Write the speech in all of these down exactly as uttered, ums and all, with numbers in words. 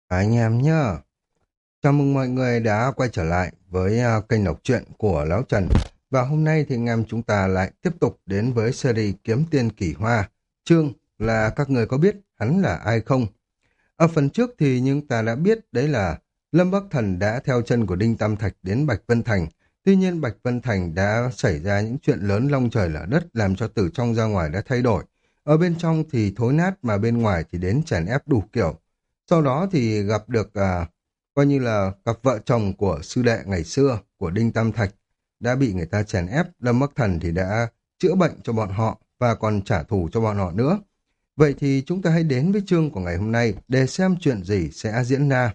Anh em nhá, chào mừng mọi người đã quay trở lại với à, kênh đọc truyện của Lão Trần. Và hôm nay thì anh em chúng ta lại tiếp tục đến với series Kiếm Tiên Kỳ Hoa. Chương là các người có biết hắn là ai không? Ở phần trước thì chúng ta đã biết đấy là Lâm Bắc Thần đã theo chân của Đinh Tam Thạch đến Bạch Vân Thành. Tuy nhiên Bạch Vân Thành đã xảy ra những chuyện lớn long trời lở đất làm cho từ trong ra ngoài đã thay đổi. Ở bên trong thì thối nát mà bên ngoài thì đến chèn ép đủ kiểu. Sau đó thì gặp được à, coi như là cặp vợ chồng của sư đệ ngày xưa của Đinh Tam Thạch đã bị người ta chèn ép. Lâm Bắc Thần thì đã chữa bệnh cho bọn họ và còn trả thù cho bọn họ nữa. Vậy thì chúng ta hãy đến với chương của ngày hôm nay để xem chuyện gì sẽ diễn ra.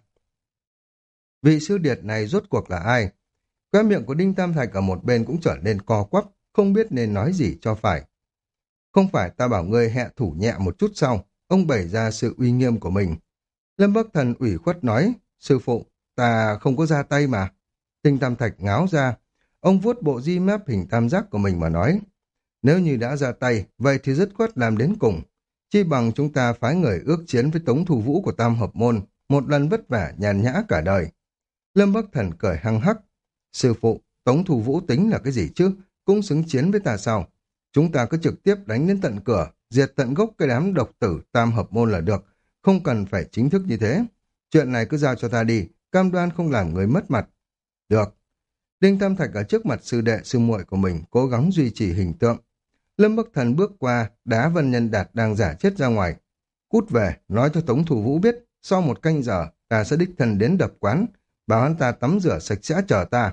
Vị sư điệt này rốt cuộc là ai? Khóe miệng của Đinh Tam Thạch ở một bên cũng trở nên co quắp, không biết nên nói gì cho phải. Không phải ta bảo ngươi hạ thủ nhẹ một chút sau, ông bày ra sự uy nghiêm của mình. Lâm Bắc Thần ủy khuất nói, sư phụ, ta không có ra tay mà. Đinh Tam Thạch ngáo ra, ông vuốt bộ di mép hình tam giác của mình mà nói, nếu như đã ra tay, vậy thì dứt khoát làm đến cùng. Chi bằng chúng ta phái người ước chiến với Tống Thủ Vũ của Tam Hợp Môn, một lần vất vả nhàn nhã cả đời. Lâm Bắc Thần cười hăng hắc. Sư phụ, Tống Thủ Vũ tính là cái gì chứ? Cũng xứng chiến với ta sao? Chúng ta cứ trực tiếp đánh đến tận cửa, diệt tận gốc cái đám độc tử Tam Hợp Môn là được, không cần phải chính thức như thế. Chuyện này cứ giao cho ta đi, cam đoan không làm người mất mặt. Được. Đinh Tam Thạch ở trước mặt sư đệ sư muội của mình cố gắng duy trì hình tượng. Lâm Bắc Thần bước qua, đá Vân Nhân Đạt đang giả chết ra ngoài. Cút về, nói cho Tống Thủ Vũ biết, sau một canh giờ, ta sẽ đích thân đến đập quán, bảo hắn ta tắm rửa sạch sẽ chờ ta.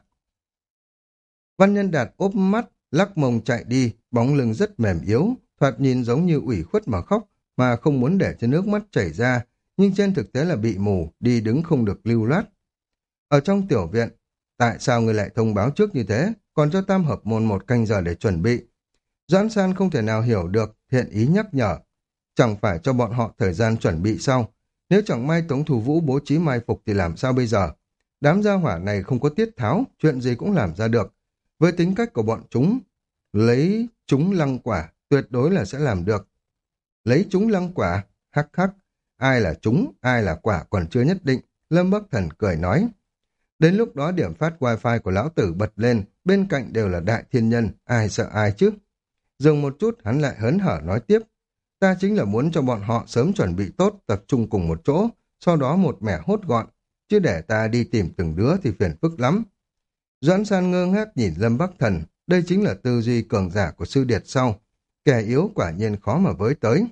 Văn Nhân Đạt ốp mắt, lắc mông chạy đi, bóng lưng rất mềm yếu, thoạt nhìn giống như ủy khuất mà khóc, mà không muốn để cho nước mắt chảy ra, nhưng trên thực tế là bị mù, đi đứng không được lưu loát. Ở trong tiểu viện, tại sao người lại thông báo trước như thế, còn cho Tam Hợp Môn một canh giờ để chuẩn bị? Doãn San không thể nào hiểu được, hiện ý nhắc nhở. Chẳng phải cho bọn họ thời gian chuẩn bị sao? Nếu chẳng may Tống Thủ Vũ bố trí mai phục thì làm sao bây giờ? Đám gia hỏa này không có tiết tháo, chuyện gì cũng làm ra được. Với tính cách của bọn chúng, lấy chúng lăng quả, tuyệt đối là sẽ làm được. Lấy chúng lăng quả, hắc hắc, ai là chúng, ai là quả còn chưa nhất định. Lâm Bắc Thần cười nói. Đến lúc đó điểm phát wifi của lão tử bật lên, bên cạnh đều là đại thiên nhân, ai sợ ai chứ? Dừng một chút hắn lại hớn hở nói tiếp. Ta chính là muốn cho bọn họ sớm chuẩn bị tốt, tập trung cùng một chỗ, sau đó một mẻ hốt gọn, chứ để ta đi tìm từng đứa thì phiền phức lắm. Doãn San ngơ ngác nhìn Lâm Bắc Thần, đây chính là tư duy cường giả của sư điệt sau. Kẻ yếu quả nhiên khó mà với tới.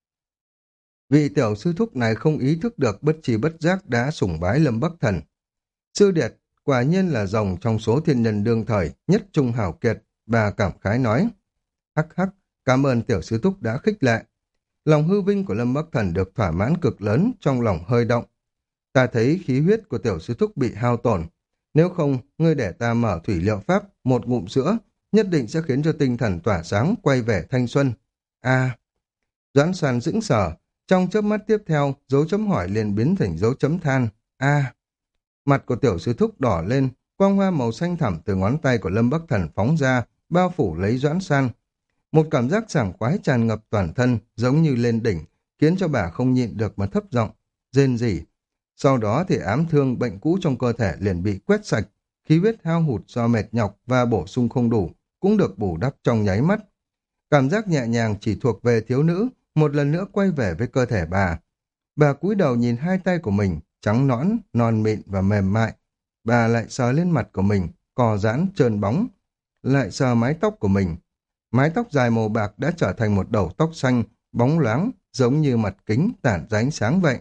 Vị tiểu sư thúc này không ý thức được bất tri bất giác đã sủng bái Lâm Bắc Thần. Sư điệt, quả nhiên là rồng trong số thiên nhân đương thời, nhất trung hào kiệt, bà cảm khái nói. Hắc hắc, cảm ơn tiểu sư thúc đã khích lệ. Lòng hư vinh của Lâm Bắc Thần được thỏa mãn cực lớn, trong lòng hơi động. Ta thấy khí huyết của tiểu sư thúc bị hao tổn. Nếu không, ngươi để ta mở thủy liệu pháp, một ngụm sữa, nhất định sẽ khiến cho tinh thần tỏa sáng, quay về thanh xuân. A. Doãn San dững sờ, trong chớp mắt tiếp theo, dấu chấm hỏi liền biến thành dấu chấm than. A. Mặt của tiểu sư thúc đỏ lên, quang hoa màu xanh thẳm từ ngón tay của Lâm Bắc Thần phóng ra, bao phủ lấy Doãn San. Một cảm giác sảng khoái tràn ngập toàn thân, giống như lên đỉnh, khiến cho bà không nhịn được mà thấp giọng, rên rỉ. Sau đó thì ám thương bệnh cũ trong cơ thể liền bị quét sạch, khí huyết hao hụt do mệt nhọc và bổ sung không đủ, cũng được bù đắp trong nháy mắt. Cảm giác nhẹ nhàng chỉ thuộc về thiếu nữ, một lần nữa quay về với cơ thể bà. Bà cúi đầu nhìn hai tay của mình, trắng nõn, non mịn và mềm mại. Bà lại sờ lên mặt của mình, cò giãn, trơn bóng. Lại sờ mái tóc của mình. Mái tóc dài màu bạc đã trở thành một đầu tóc xanh, bóng loáng, giống như mặt kính tản ra ánh sáng vậy.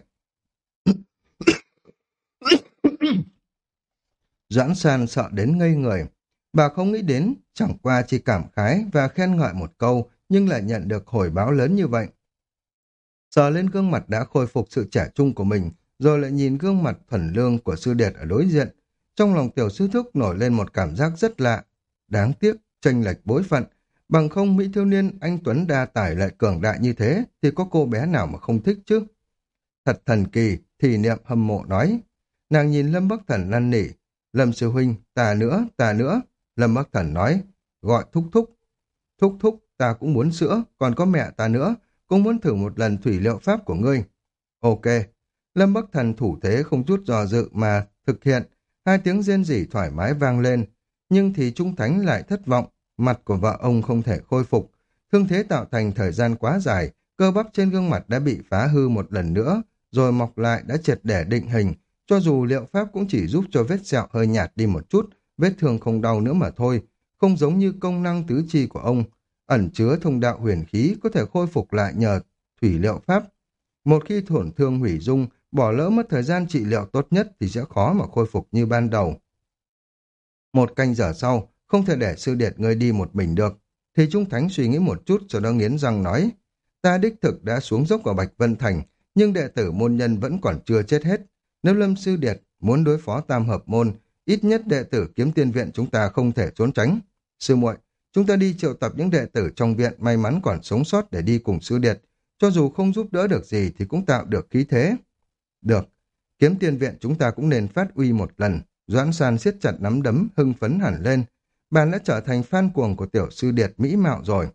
Doãn San sợ đến ngây người. Bà không nghĩ đến, chẳng qua chỉ cảm khái và khen ngợi một câu, nhưng lại nhận được hồi báo lớn như vậy. Sờ lên gương mặt đã khôi phục sự trẻ trung của mình, rồi lại nhìn gương mặt thuần lương của sư điệt ở đối diện. Trong lòng tiểu sư thúc nổi lên một cảm giác rất lạ. Đáng tiếc, chênh lệch bối phận. Bằng không Mỹ thiếu niên anh Tuấn đa tài lại cường đại như thế, thì có cô bé nào mà không thích chứ? Thật thần kỳ, thì niệm hâm mộ nói. Nàng nhìn Lâm Bắc Thần năn nỉ. Lâm sư huynh, ta nữa, ta nữa. Lâm Bắc Thần nói, gọi thúc thúc. Thúc thúc, ta cũng muốn sữa, còn có mẹ ta nữa, cũng muốn thử một lần thủy liệu pháp của ngươi. Ok. Lâm Bắc Thần thủ thế không chút dò dự mà thực hiện, hai tiếng rên rỉ thoải mái vang lên, nhưng thì Trung Thánh lại thất vọng, mặt của vợ ông không thể khôi phục, thương thế tạo thành thời gian quá dài, cơ bắp trên gương mặt đã bị phá hư một lần nữa, rồi mọc lại đã triệt để định hình, cho dù liệu pháp cũng chỉ giúp cho vết sẹo hơi nhạt đi một chút, vết thương không đau nữa mà thôi, không giống như công năng tứ chi của ông, ẩn chứa thông đạo huyền khí có thể khôi phục lại nhờ thủy liệu pháp. Một khi tổn thương hủy dung, bỏ lỡ mất thời gian trị liệu tốt nhất thì sẽ khó mà khôi phục như ban đầu. Một canh giờ sau, không thể để sư điệt ngươi đi một mình được. Thì Trung Thánh suy nghĩ một chút rồi đó nghiến răng nói, ta đích thực đã xuống dốc ở Bạch Vân Thành, nhưng đệ tử môn nhân vẫn còn chưa chết hết. Nếu Lâm sư điệt muốn đối phó tam hợp môn, ít nhất đệ tử kiếm tiên viện chúng ta không thể trốn tránh. Sư muội, chúng ta đi triệu tập những đệ tử trong viện may mắn còn sống sót để đi cùng sư điệt, cho dù không giúp đỡ được gì thì cũng tạo được khí thế. Được, kiếm tiên viện chúng ta cũng nên phát uy một lần. Doãn San siết chặt nắm đấm, hưng phấn hẳn lên. Bạn đã trở thành fan cuồng của tiểu sư điệt mỹ mạo rồi.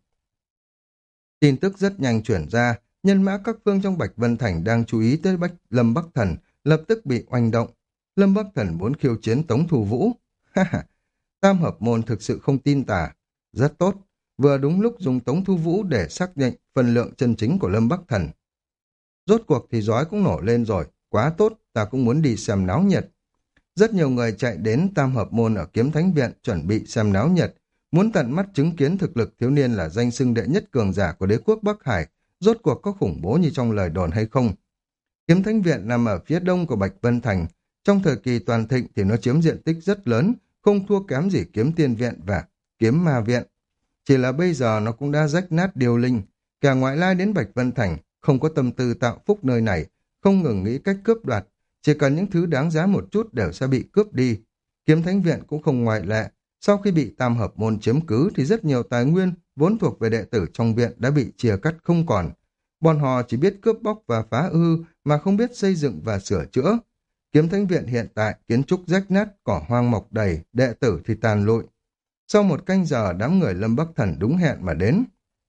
Tin tức rất nhanh chuyển ra, nhân mã các phương trong Bạch Vân Thành đang chú ý tới Bách Lâm Bắc Thần, lập tức bị oanh động. Lâm Bắc Thần muốn khiêu chiến Tống Thu Vũ. Ha ha, tam hợp môn thực sự không tin tà. Rất tốt, vừa đúng lúc dùng Tống Thu Vũ để xác định phần lượng chân chính của Lâm Bắc Thần. Rốt cuộc thì giói cũng nổ lên rồi, quá tốt, ta cũng muốn đi xem náo nhiệt. Rất nhiều người chạy đến tam hợp môn ở Kiếm Thánh Viện chuẩn bị xem náo nhiệt, muốn tận mắt chứng kiến thực lực thiếu niên là danh xưng đệ nhất cường giả của đế quốc Bắc Hải, rốt cuộc có khủng bố như trong lời đồn hay không. Kiếm Thánh Viện nằm ở phía đông của Bạch Vân Thành, trong thời kỳ toàn thịnh thì nó chiếm diện tích rất lớn, không thua kém gì Kiếm Tiên Viện và Kiếm Ma Viện. Chỉ là bây giờ nó cũng đã rách nát điều linh, kẻ ngoại lai đến Bạch Vân Thành không có tâm tư tạo phúc nơi này, không ngừng nghĩ cách cướp đoạt, chỉ cần những thứ đáng giá một chút đều sẽ bị cướp đi. Kiếm Thánh Viện cũng không ngoại lệ, sau khi bị tam hợp môn chiếm cứ thì rất nhiều tài nguyên vốn thuộc về đệ tử trong viện đã bị chia cắt không còn. Bọn họ chỉ biết cướp bóc và phá hư mà không biết xây dựng và sửa chữa. Kiếm Thánh Viện hiện tại kiến trúc rách nát, cỏ hoang mọc đầy, đệ tử thì tàn lụi. Sau một canh giờ đám người Lâm Bắc Thần đúng hẹn mà đến.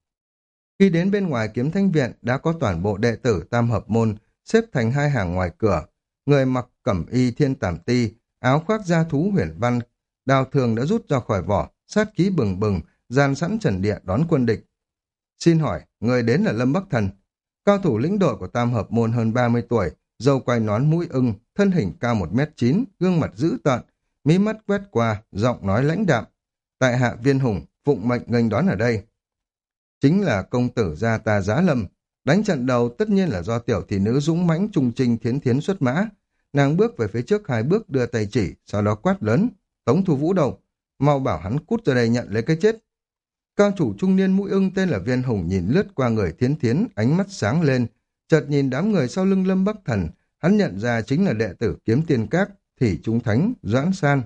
Khi đến bên ngoài Kiếm Thánh Viện đã có toàn bộ đệ tử tam hợp môn xếp thành hai hàng ngoài cửa. Người mặc cẩm y thiên tàm ti, áo khoác da thú huyền văn, đao thường đã rút ra khỏi vỏ, sát khí bừng bừng, dàn sẵn trần địa đón quân địch. Xin hỏi, người đến là Lâm Bắc Thần. Cao thủ lĩnh đội của tam hợp môn hơn ba mươi tuổi, râu quai nón mũi ưng, thân hình cao một mét chín, gương mặt dữ tợn, mí mắt quét qua, giọng nói lãnh đạm. Tại hạ Viên Hùng, phụng mệnh nghênh đón ở đây. Chính là công tử gia ta Giá Lâm. Đánh trận đầu tất nhiên là do tiểu thị nữ dũng mãnh trung trinh thiến thiến xuất mã. Nàng bước về phía trước hai bước đưa tay chỉ, sau đó quát lớn. Tống Thu Vũ đâu? Mau bảo hắn cút ra đây nhận lấy cái chết. Cao chủ trung niên mũi ưng tên là Viên Hùng nhìn lướt qua người thiến thiến, ánh mắt sáng lên. Chợt nhìn đám người sau lưng Lâm Bắc Thần, hắn nhận ra chính là đệ tử Kiếm Tiên Các, Thủy Trung Thánh, Doãn San.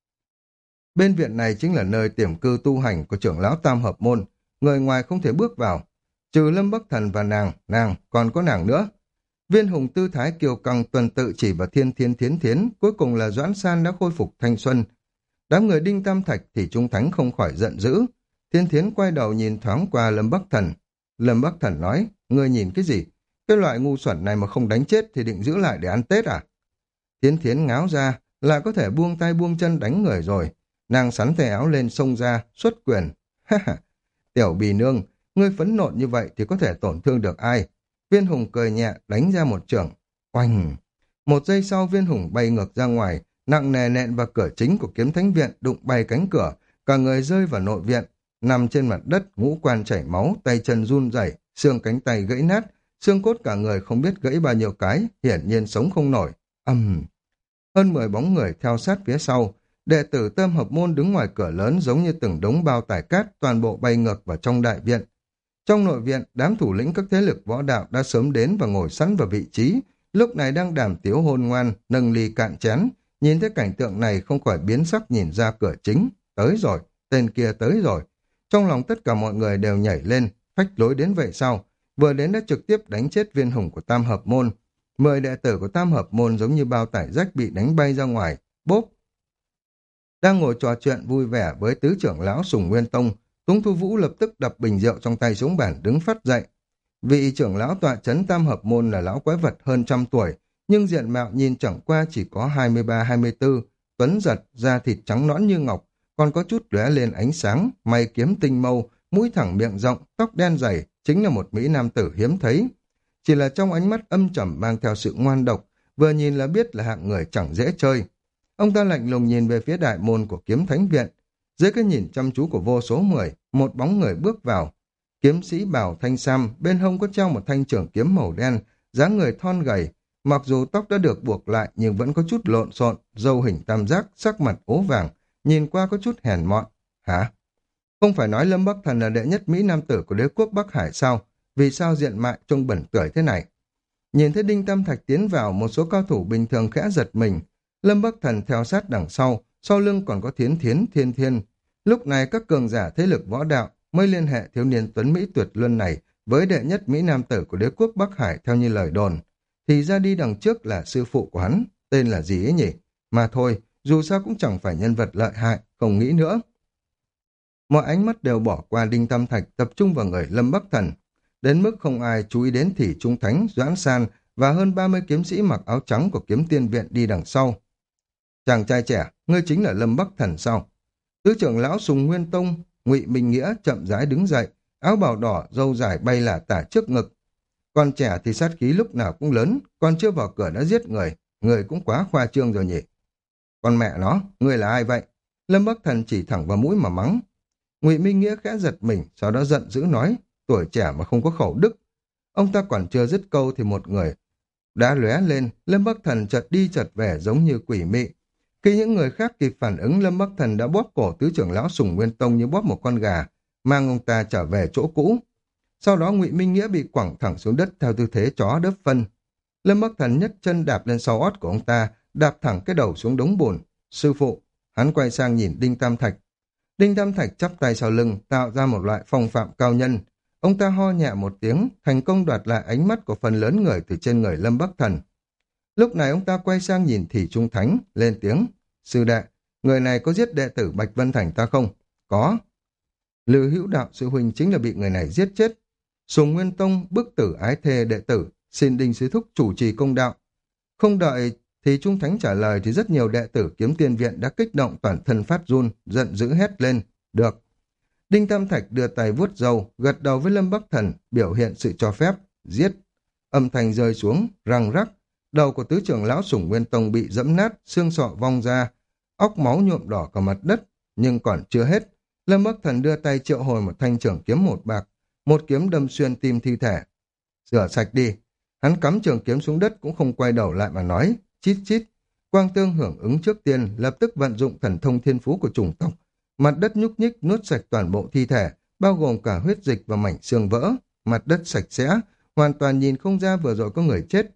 Bên viện này chính là nơi tiềm cư tu hành của trưởng lão tam hợp môn, người ngoài không thể bước vào. Trừ Lâm Bắc Thần và nàng, nàng, còn có nàng nữa. Viên Hùng tư thái kiêu căng tuần tự chỉ vào thiên thiên thiến thiến, cuối cùng là Doãn San đã khôi phục thanh xuân. Đám người Đinh Tam Thạch thì Trung Thánh không khỏi giận dữ. Thiên thiến quay đầu nhìn thoáng qua Lâm Bắc Thần. Lâm Bắc Thần nói, ngươi nhìn cái gì? Cái loại ngu xuẩn này mà không đánh chết thì định giữ lại để ăn Tết à? Thiên thiến ngáo ra, lại có thể buông tay buông chân đánh người rồi. Nàng sắn tay áo lên xông ra, xuất quyền. Ha ha, tiểu bì nương, ngươi phẫn nộ như vậy thì có thể tổn thương được ai? Viên Hùng cười nhẹ, đánh ra một chưởng. Oanh! Một giây sau Viên Hùng bay ngược ra ngoài, nặng nề nện vào cửa chính của Kiếm Thánh Viện, đụng bay cánh cửa, cả người rơi vào nội viện, nằm trên mặt đất, ngũ quan chảy máu, tay chân run rẩy, xương cánh tay gãy nát, xương cốt cả người không biết gãy bao nhiêu cái, hiển nhiên sống không nổi. Ầm! Uhm. Hơn mười bóng người theo sát phía sau, đệ tử Tam Hợp Môn đứng ngoài cửa lớn giống như từng đống bao tải cát, toàn bộ bay ngược vào trong đại viện. Trong nội viện, đám thủ lĩnh các thế lực võ đạo đã sớm đến và ngồi sẵn vào vị trí, lúc này đang đàm tiếu hôn ngoan, nâng ly cạn chén, nhìn thấy cảnh tượng này không khỏi biến sắc nhìn ra cửa chính, tới rồi, tên kia tới rồi. Trong lòng tất cả mọi người đều nhảy lên, phách lối đến vậy sao, vừa đến đã trực tiếp đánh chết Viên Hùng của Tam Hợp Môn. Mười đệ tử của Tam Hợp Môn giống như bao tải rách bị đánh bay ra ngoài, bốp. Đang ngồi trò chuyện vui vẻ với tứ trưởng lão Sùng Nguyên Tông, Tống Thu Vũ lập tức đập bình rượu trong tay xuống bàn đứng phát dậy. Vị trưởng lão tọa chấn Tam Hợp Môn là lão quái vật hơn trăm tuổi, nhưng diện mạo nhìn chẳng qua chỉ có hai mươi ba hai mươi bốn, tuấn giật, da thịt trắng nõn như ngọc, còn có chút lóe lên ánh sáng, mày kiếm tinh mâu, mũi thẳng miệng rộng, tóc đen dày, chính là một mỹ nam tử hiếm thấy. Chỉ là trong ánh mắt âm trầm mang theo sự ngoan độc, vừa nhìn là biết là hạng người chẳng dễ chơi. Ông ta lạnh lùng nhìn về phía đại môn của kiếm thánh viện. Dưới cái nhìn chăm chú của vô số người, một bóng người bước vào. Kiếm sĩ bào thanh sam, bên hông có treo một thanh trường kiếm màu đen, dáng người thon gầy. Mặc dù tóc đã được buộc lại nhưng vẫn có chút lộn xộn, râu hình tam giác, sắc mặt ố vàng, nhìn qua có chút hèn mọn. Hả? Không phải nói Lâm Bắc Thần là đệ nhất Mỹ Nam tử của đế quốc Bắc Hải sao? Vì sao diện mạo trông bẩn tưởi thế này? Nhìn thấy Đinh Tam Thạch tiến vào, một số cao thủ bình thường khẽ giật mình. Lâm Bắc Thần theo sát đằng sau, sau lưng còn có Thiến Thiến, Thiên Thiên. Lúc này các cường giả thế lực võ đạo mới liên hệ thiếu niên tuấn Mỹ tuyệt luân này với đệ nhất Mỹ Nam tử của đế quốc Bắc Hải theo như lời đồn. Thì ra đi đằng trước là sư phụ của hắn, tên là gì ấy nhỉ? Mà thôi, dù sao cũng chẳng phải nhân vật lợi hại, không nghĩ nữa. Mọi ánh mắt đều bỏ qua Đinh Tam Thạch, tập trung vào người Lâm Bắc Thần. Đến mức không ai chú ý đến Thỉ Trung Thánh, Doãn San và hơn ba mươi kiếm sĩ mặc áo trắng của kiếm tiên viện đi đằng sau. Chàng trai trẻ, ngươi chính là Lâm Bắc Thần sao? Tứ trưởng lão Sùng Nguyên Tông, Ngụy Minh Nghĩa chậm rãi đứng dậy, áo bào đỏ, râu dài bay lả tả trước ngực. Con trẻ thì sát khí lúc nào cũng lớn, còn chưa vào cửa đã giết người, người cũng quá khoa trương rồi nhỉ. Con mẹ nó, ngươi là ai vậy? Lâm Bắc Thần chỉ thẳng vào mũi mà mắng. Ngụy Minh Nghĩa khẽ giật mình, sau đó giận dữ nói, tuổi trẻ mà không có khẩu đức. Ông ta còn chưa dứt câu thì một người đã lóe lên, Lâm Bắc Thần chợt đi chợt về giống như quỷ mị. Khi những người khác kịp phản ứng, Lâm Bắc Thần đã bóp cổ tứ trưởng lão Sùng Nguyên Tông như bóp một con gà, mang ông ta trở về chỗ cũ. Sau đó Ngụy Minh Nghĩa bị quẳng thẳng xuống đất theo tư thế chó đớp phân. Lâm Bắc Thần nhấc chân đạp lên sau ót của ông ta, đạp thẳng cái đầu xuống đống bùn. Sư phụ, hắn quay sang nhìn Đinh Tam Thạch. Đinh Tam Thạch chắp tay sau lưng, tạo ra một loại phong phạm cao nhân. Ông ta ho nhẹ một tiếng, thành công đoạt lại ánh mắt của phần lớn người từ trên người Lâm Bắc Thần. Lúc này ông ta quay sang nhìn Thỉ Trung Thánh, lên tiếng. Sư đệ, người này có giết đệ tử Bạch Vân Thành ta không? Có. Lư Hữu Đạo sư huynh chính là bị người này giết chết. Sùng Nguyên Tông bức tử ái thê đệ tử, xin Đinh sư thúc chủ trì công đạo. Không đợi thì Trung Thánh trả lời thì rất nhiều đệ tử kiếm tiên viện đã kích động toàn thân phát run, giận dữ hét lên. Được. Đinh Tam Thạch đưa tay vuốt râu, gật đầu với Lâm Bắc Thần, biểu hiện sự cho phép. Giết. Âm thanh rơi xuống, răng rắc. Đầu của tứ trưởng lão Sùng Nguyên Tông bị dẫm nát, xương sọ vong ra, óc máu nhuộm đỏ cả mặt đất. Nhưng còn chưa hết. Lâm Bắc Thần đưa tay triệu hồi một thanh trường kiếm một bạc, một kiếm đâm xuyên tim thi thể. Rửa sạch đi. Hắn cắm trường kiếm xuống đất cũng không quay đầu lại mà nói. Chít chít. Quang Tương hưởng ứng trước tiên, lập tức vận dụng thần thông thiên phú của chủng tộc. Mặt đất nhúc nhích nuốt sạch toàn bộ thi thể, bao gồm cả huyết dịch và mảnh xương vỡ. Mặt đất sạch sẽ, hoàn toàn nhìn không ra vừa rồi có người chết.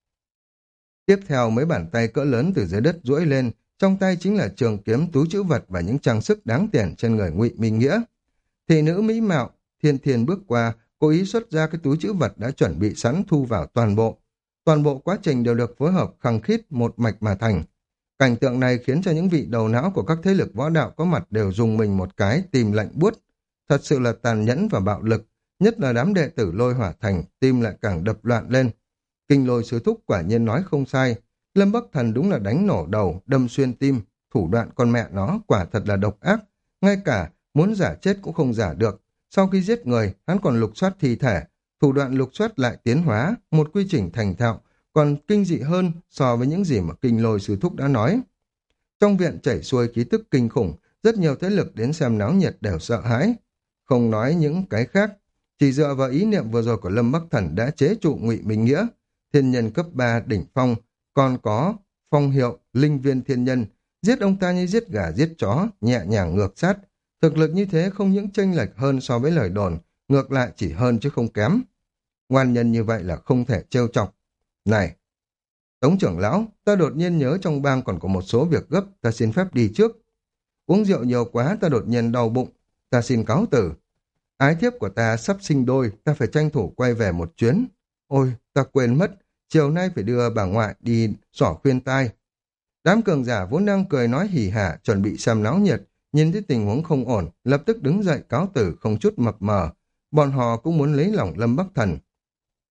Tiếp theo mấy bàn tay cỡ lớn từ dưới đất duỗi lên, trong tay chính là trường kiếm, túi trữ vật và những trang sức đáng tiền trên người Ngụy Minh Nghĩa. Thị nữ mỹ mạo, Thiên Thiên bước qua, cố ý xuất ra cái túi trữ vật đã chuẩn bị sẵn thu vào toàn bộ. Toàn bộ quá trình đều được phối hợp khăng khít một mạch mà thành. Cảnh tượng này khiến cho những vị đầu não của các thế lực võ đạo có mặt đều dùng mình một cái, tim lạnh buốt. Thật sự là tàn nhẫn và bạo lực, nhất là đám đệ tử Lôi Hỏa Thành, tim lại càng đập loạn lên. Kinh Lôi sư thúc quả nhiên nói không sai, Lâm Bắc Thần đúng là đánh nổ đầu, đâm xuyên tim, thủ đoạn con mẹ nó quả thật là độc ác, ngay cả muốn giả chết cũng không giả được. Sau khi giết người, hắn còn lục soát thi thể, thủ đoạn lục soát lại tiến hóa, một quy trình thành thạo, còn kinh dị hơn so với những gì mà Kinh Lôi sư thúc đã nói. Trong viện chảy xuôi khí tức kinh khủng, rất nhiều thế lực đến xem náo nhiệt đều sợ hãi. Không nói những cái khác, chỉ dựa vào ý niệm vừa rồi của Lâm Bắc Thần đã chế trụ Ngụy Minh Nghĩa, thiên nhân cấp ba đỉnh phong, còn có phong hiệu linh viên thiên nhân, giết ông ta như giết gà giết chó, nhẹ nhàng ngược sát. Thực lực như thế không những chênh lệch hơn so với lời đồn, ngược lại chỉ hơn chứ không kém. Ngoan nhân như vậy là không thể trêu chọc. Này, Tống trưởng lão, ta đột nhiên nhớ trong bang còn có một số việc gấp, ta xin phép đi trước. Uống rượu nhiều quá, ta đột nhiên đau bụng, ta xin cáo từ. Ái thiếp của ta sắp sinh đôi, ta phải tranh thủ quay về một chuyến. Ôi, ta quên mất, chiều nay phải đưa bà ngoại đi xỏ khuyên tai. Đám cường giả vốn đang cười nói hỉ hả, chuẩn bị xem náo nhiệt, nhìn thấy tình huống không ổn, lập tức đứng dậy cáo từ không chút mập mờ. Bọn họ cũng muốn lấy lòng Lâm Bắc Thần.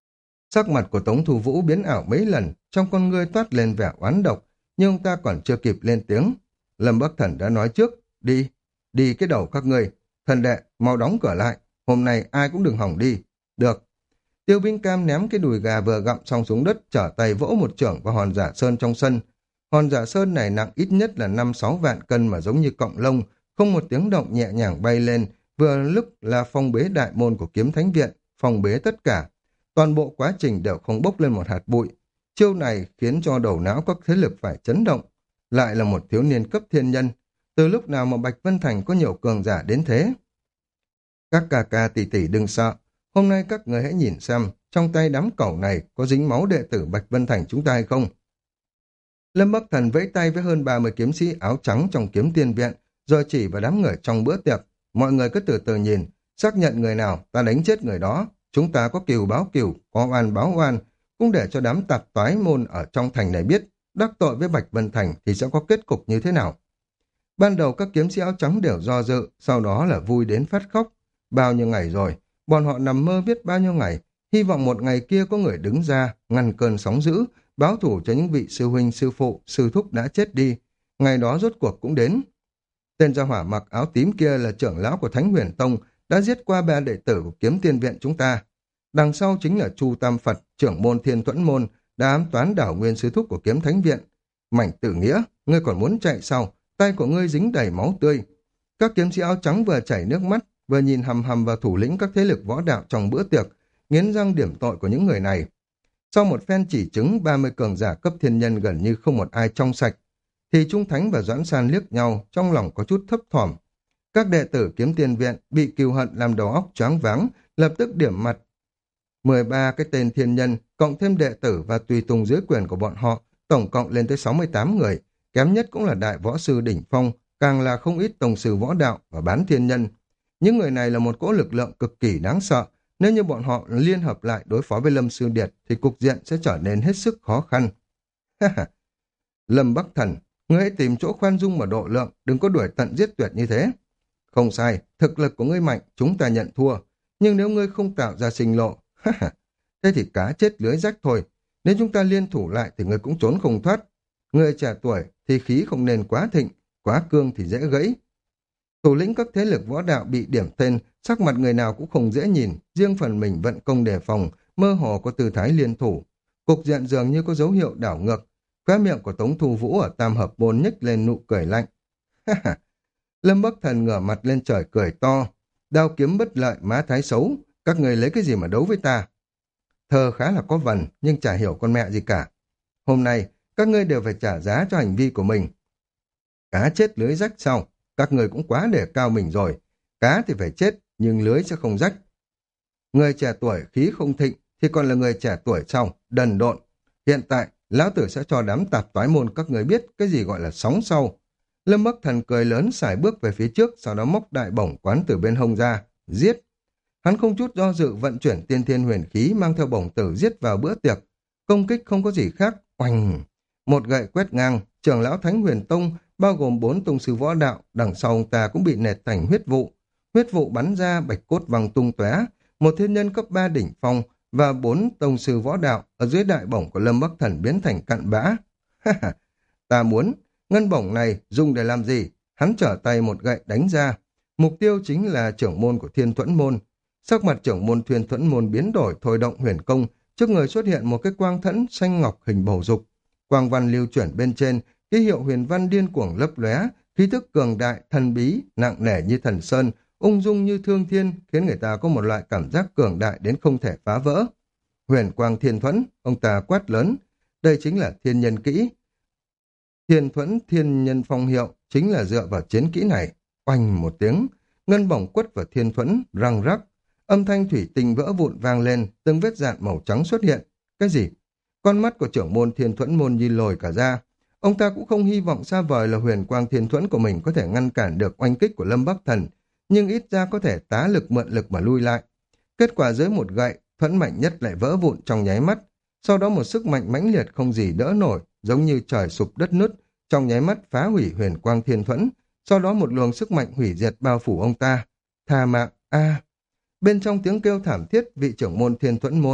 Sắc mặt của Tống Thu Vũ biến ảo mấy lần, trong con ngươi toát lên vẻ oán độc, nhưng ông ta còn chưa kịp lên tiếng. Lâm Bắc Thần đã nói trước, đi, đi cái đầu các ngươi, thần đệ, mau đóng cửa lại, hôm nay ai cũng đừng hỏng đi. Được. Tiêu Binh Cam ném cái đùi gà vừa gặm xong xuống đất, trở tay vỗ một chưởng vào hòn giả sơn trong sân. Hòn giả sơn này nặng ít nhất là năm sáu vạn cân mà giống như cọng lông, không một tiếng động nhẹ nhàng bay lên, vừa lúc là phong bế đại môn của Kiếm Thánh Viện, phong bế tất cả. Toàn bộ quá trình đều không bốc lên một hạt bụi. Chiêu này khiến cho đầu não các thế lực phải chấn động. Lại là một thiếu niên cấp thiên nhân. Từ lúc nào mà Bạch Vân Thành có nhiều cường giả đến thế? Các ca ca tỷ tỷ đừng sợ. Hôm nay các người hãy nhìn xem, trong tay đám cẩu này có dính máu đệ tử Bạch Vân Thành chúng ta hay không? Lâm Bắc Thần vẫy tay với hơn ba mươi kiếm sĩ áo trắng trong Kiếm Tiên Viện, rồi chỉ vào đám người trong bữa tiệc. Mọi người cứ từ từ nhìn, xác nhận người nào, ta đánh chết người đó. Chúng ta có cừu báo cừu, có oan báo oan, cũng để cho đám tạp toái môn ở trong thành này biết, đắc tội với Bạch Vân Thành thì sẽ có kết cục như thế nào. Ban đầu các kiếm sĩ áo trắng đều do dự, sau đó là vui đến phát khóc. Bao nhiêu ngày rồi, bọn họ nằm mơ biết bao nhiêu ngày, hy vọng một ngày kia có người đứng ra, ngăn cơn sóng dữ, báo thù cho những vị sư huynh, sư phụ, sư thúc đã chết đi. Ngày đó rốt cuộc cũng đến. Tên gia hỏa mặc áo tím kia là trưởng lão của Thánh Huyền Tông, đã giết qua ba đệ tử của Kiếm Tiên Viện chúng ta. Đằng sau chính là Chu Tam Phật, trưởng môn Thiên Tuẫn Môn, đã ám toán đảo nguyên sư thúc của Kiếm Thánh Viện. Mảnh Tử Nghĩa, ngươi còn muốn chạy sao? Tay của ngươi dính đầy máu tươi. Các kiếm sĩ áo trắng vừa chảy nước mắt, vừa nhìn hầm hầm vào thủ lĩnh các thế lực võ đạo trong bữa tiệc, nghiến răng điểm tội của những người này. Sau một phen chỉ chứng, ba mươi cường giả cấp thiên nhân gần như không một ai trong sạch, thì Trung Thánh và Doãn San liếc nhau, trong lòng có chút thấp thỏm. Các đệ tử Kiếm Tiên Viện bị cừu hận làm đầu óc choáng váng, lập tức điểm mặt mười ba cái tên thiên nhân, cộng thêm đệ tử và tùy tùng dưới quyền của bọn họ, tổng cộng lên tới sáu mươi tám người, kém nhất cũng là đại võ sư đỉnh phong, càng là không ít tông sư võ đạo và bán thiên nhân. Những người này là một cỗ lực lượng cực kỳ đáng sợ, nếu như bọn họ liên hợp lại đối phó với Lâm Sư Điệt thì cục diện sẽ trở nên hết sức khó khăn. Lâm Bắc Thần, ngươi hãy tìm chỗ khoan dung mà độ lượng, đừng có đuổi tận giết tuyệt như thế. Không sai, thực lực của ngươi mạnh, chúng ta nhận thua, nhưng nếu ngươi không tạo ra sinh lộ, thế thì cá chết lưới rách thôi. Nếu chúng ta liên thủ lại thì ngươi cũng trốn không thoát. Ngươi trẻ tuổi thì khí không nên quá thịnh, quá cương thì dễ gãy. Thủ lĩnh các thế lực võ đạo bị điểm tên, sắc mặt người nào cũng không dễ nhìn, riêng phần mình vận công đề phòng, mơ hồ có tư thái liên thủ. Cục diện dường như có dấu hiệu đảo ngược, khóe miệng của Tống Thu Vũ ở Tam Hợp Môn nhếch lên nụ cười lạnh. Lâm Bắc Thần ngửa mặt lên trời cười to, đao kiếm bất lợi má thái xấu, các người lấy cái gì mà đấu với ta? Thơ khá là có vần, nhưng chả hiểu con mẹ gì cả. Hôm nay, các ngươi đều phải trả giá cho hành vi của mình. Cá chết lưới rách sau, các người cũng quá để cao mình rồi. Cá thì phải chết, nhưng lưới sẽ không rách. Người trẻ tuổi khí không thịnh, thì còn là người trẻ tuổi sau, đần độn. Hiện tại, lão tử sẽ cho đám tạp toái môn các người biết cái gì gọi là sóng sau. Lâm Bắc Thần cười lớn xài bước về phía trước, sau đó móc đại bổng quán từ bên hông ra, giết. Hắn không chút do dự vận chuyển tiên thiên huyền khí mang theo bổng tử giết vào bữa tiệc. Công kích không có gì khác, oanh. Một gậy quét ngang, trưởng lão Thánh Huyền Tông bao gồm bốn tông sư võ đạo, đằng sau ông ta cũng bị nẹt thành huyết vụ. Huyết vụ bắn ra, bạch cốt văng tung tóe. Một thiên nhân cấp ba đỉnh phong và bốn tông sư võ đạo ở dưới đại bổng của Lâm Bắc Thần biến thành cặn bã. Ta muốn, ngân bổng này dùng để làm gì? Hắn trở tay một gậy đánh ra. Mục tiêu chính là trưởng môn của Thiên Thuẫn Môn. Sắc mặt trưởng môn Thiên Thuẫn Môn biến đổi, thôi động huyền công, trước người xuất hiện một cái quang thẫn xanh ngọc hình bầu dục. Quang văn lưu chuyển bên trên, ký hiệu huyền văn điên cuồng lấp lóe, khí thức cường đại, thần bí, nặng nề như thần sơn, ung dung như thương thiên, khiến người ta có một loại cảm giác cường đại đến không thể phá vỡ. Huyền quang thiên thuẫn, ông ta quát lớn, đây chính là thiên nhân kỹ. Thiên thuẫn thiên nhân phong hiệu, chính là dựa vào chiến kỹ này. Oanh một tiếng, ngân bổng quất vào thiên thuẫn, răng rắc, âm thanh thủy tinh vỡ vụn vang lên, từng vết dạn màu trắng xuất hiện. Cái gì? Con mắt của trưởng môn Thiên Thuẫn Môn như lồi cả ra. Ông ta cũng không hy vọng xa vời là huyền quang thiên thuẫn của mình có thể ngăn cản được oanh kích của Lâm Bắc Thần, nhưng ít ra có thể tá lực mượn lực mà lui lại. Kết quả dưới một gậy, thuẫn mạnh nhất lại vỡ vụn trong nháy mắt. Sau đó một sức mạnh mãnh liệt không gì đỡ nổi, giống như trời sụp đất nứt, trong nháy mắt phá hủy huyền quang thiên thuẫn. Sau đó một luồng sức mạnh hủy diệt bao phủ ông ta. Tha mạng, a Bên trong tiếng kêu thảm thiết, vị trưởng môn Thiên Thuẫn Môn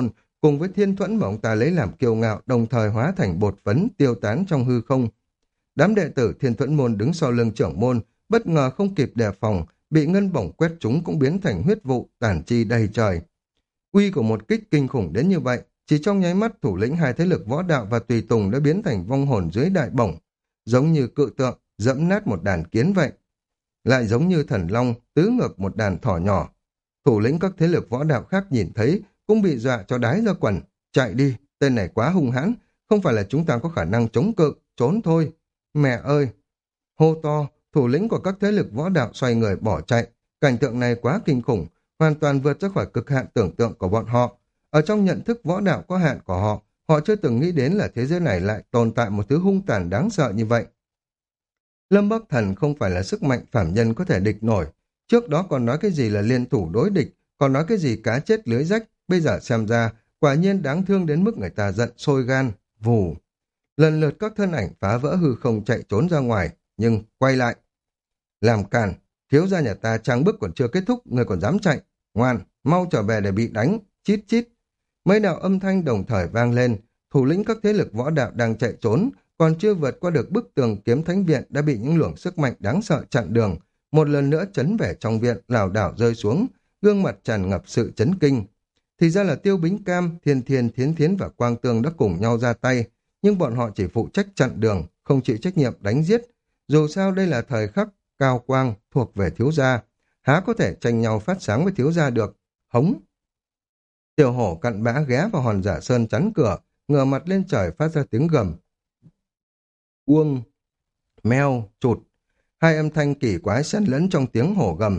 cùng với thiên thuẫn mà ông ta lấy làm kiêu ngạo đồng thời hóa thành bột phấn tiêu tán trong hư không. Đám đệ tử thiên thuẫn môn đứng sau lưng trưởng môn, bất ngờ không kịp đề phòng, bị ngân bổng quét trúng cũng biến thành huyết vụ, tản chi đầy trời. Uy của một kích kinh khủng đến như vậy, chỉ trong nháy mắt thủ lĩnh hai thế lực võ đạo và tùy tùng đã biến thành vong hồn dưới đại bổng, giống như cự tượng dẫm nát một đàn kiến vậy. Lại giống như thần long tứ ngược một đàn thỏ nhỏ. Thủ lĩnh các thế lực võ đạo khác nhìn thấy cũng bị dọa cho đái ra quần. Chạy đi, tên này quá hung hãn, không phải là chúng ta có khả năng chống cự, trốn thôi. Mẹ ơi! Hô to, thủ lĩnh của các thế lực võ đạo xoay người bỏ chạy. Cảnh tượng này quá kinh khủng, hoàn toàn vượt ra khỏi cực hạn tưởng tượng của bọn họ. Ở trong nhận thức võ đạo có hạn của họ, họ chưa từng nghĩ đến là thế giới này lại tồn tại một thứ hung tàn đáng sợ như vậy. Lâm Bắc Thần không phải là sức mạnh phạm nhân có thể địch nổi. Trước đó còn nói cái gì là liên thủ đối địch, còn nói cái gì cá chết lưới rách, bây giờ xem ra, quả nhiên đáng thương đến mức người ta giận sôi gan, vù. Lần lượt các thân ảnh phá vỡ hư không chạy trốn ra ngoài, nhưng quay lại. Làm càn, thiếu gia nhà ta trang bức còn chưa kết thúc, người còn dám chạy. Ngoan, mau trở về để bị đánh, chít chít. Mấy đạo âm thanh đồng thời vang lên, thủ lĩnh các thế lực võ đạo đang chạy trốn, còn chưa vượt qua được bức tường kiếm thánh viện đã bị những luồng sức mạnh đáng sợ chặn đường, một lần nữa chấn về trong viện, lảo đảo rơi xuống, gương mặt tràn ngập sự chấn kinh. Thì ra là Tiêu Bính Cam, Thiên Thiên, Thiến Thiến và Quang Tương đã cùng nhau ra tay, nhưng bọn họ chỉ phụ trách chặn đường, không chịu trách nhiệm đánh giết. Dù sao đây là thời khắc cao quang thuộc về thiếu gia, há có thể tranh nhau phát sáng với thiếu gia được. Hống! Tiểu hổ cặn bã ghé vào hòn giả sơn chắn cửa, ngửa mặt lên trời phát ra tiếng gầm. Uông, meo, chụt, hai âm thanh kỳ quái xen lẫn trong tiếng hổ gầm.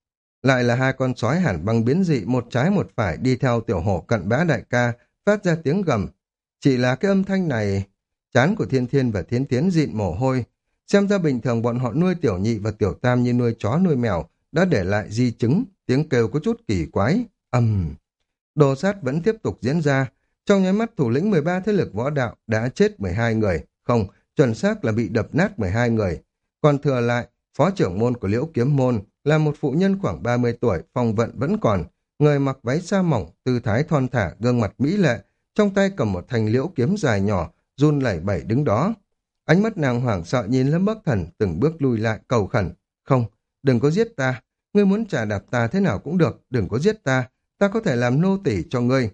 Lại là hai con sói hàn băng biến dị một trái một phải đi theo tiểu hổ cặn bã đại ca, phát ra tiếng gầm. Chỉ là cái âm thanh này, trán của Thiên Thiên và Thiến Thiến dịn mồ hôi. Xem ra bình thường bọn họ nuôi tiểu nhị và tiểu tam như nuôi chó nuôi mèo, đã để lại di chứng, tiếng kêu có chút kỳ quái. Ầm. Đồ sát vẫn tiếp tục diễn ra. Trong nháy mắt thủ lĩnh mười ba thế lực võ đạo đã chết mười hai người, không, chuẩn xác là bị đập nát mười hai người. Còn thừa lại, phó trưởng môn của Liễu Kiếm Môn là một phụ nhân khoảng ba mươi tuổi, phong vận vẫn còn, người mặc váy sa mỏng, tư thái thon thả, gương mặt mỹ lệ, trong tay cầm một thanh liễu kiếm dài nhỏ, run lẩy bẩy đứng đó. Ánh mắt nàng hoảng sợ nhìn Lâm Bắc Thần từng bước lui lại cầu khẩn. Không, đừng có giết ta, ngươi muốn trả đạp ta thế nào cũng được, đừng có giết ta, ta có thể làm nô tỳ cho ngươi.